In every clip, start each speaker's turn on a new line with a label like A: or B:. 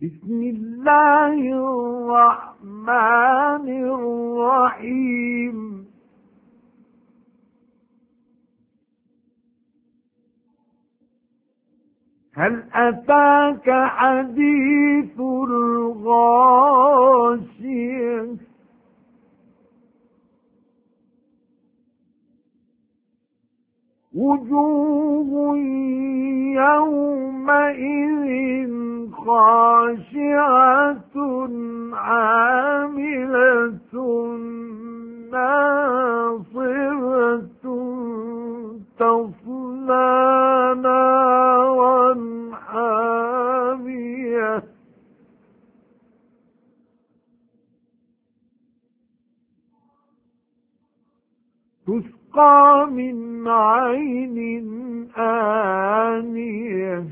A: بسم الله الرحمن الرحيم هل أتاك حديث الغاشية وجوه يومئذ خاشعة عاملة ناصبة تصلى نارا حامية تسقى من عين آنية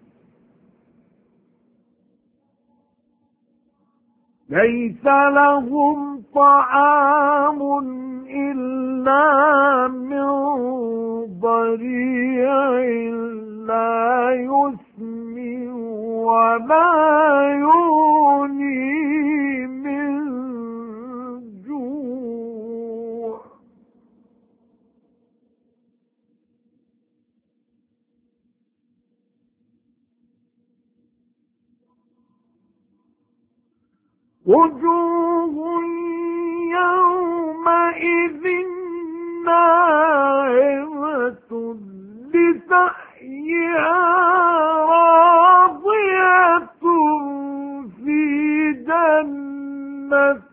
A: ليس لهم طعام إلا من ضريع لا يسمن ولا يغني من جوع وجوه يومئذ ناعمة لسعيها راضية في جنة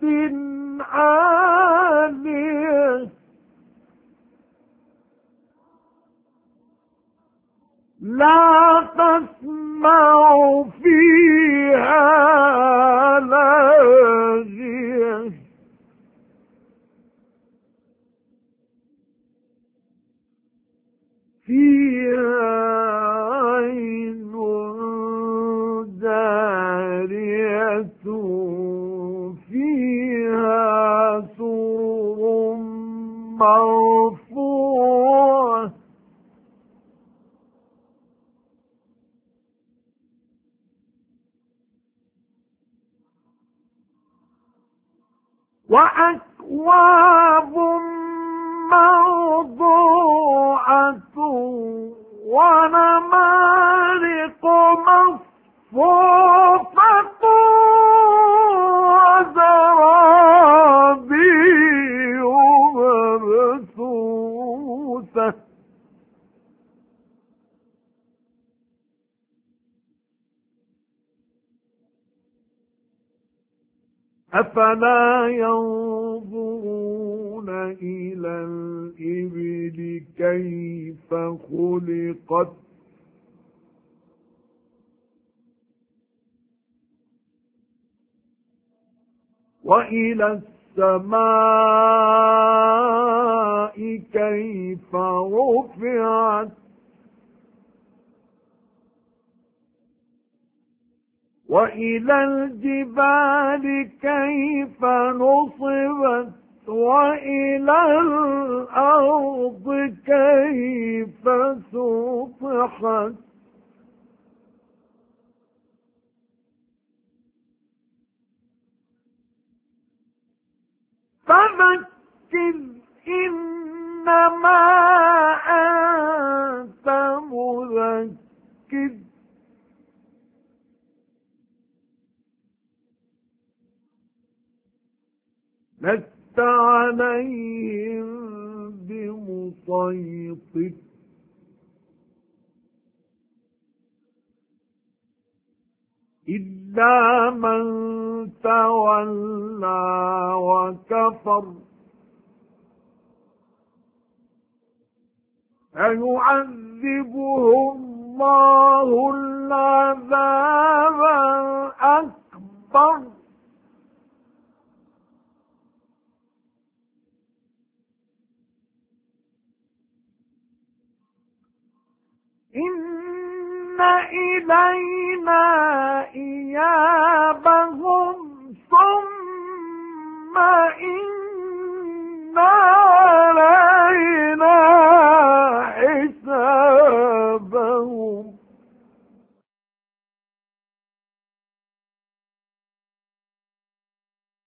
A: عالية لا تسمع فيها لاغية فيها عين جارية فيها سرر مرفوعة وأكواب موضوعة ونمارق مصفوفة وزرابي مبثوثة أفلا ينظرون إلى الإبل كيف خلقت وإلى السماء كيف رفعت وإلى الجبال كيف نصبت وإلى الأرض كيف سطحت فذكر إنما أنت مذكر لست عليهم بمسيطر إلا من تولى وكفر فيعذبه الله العذاب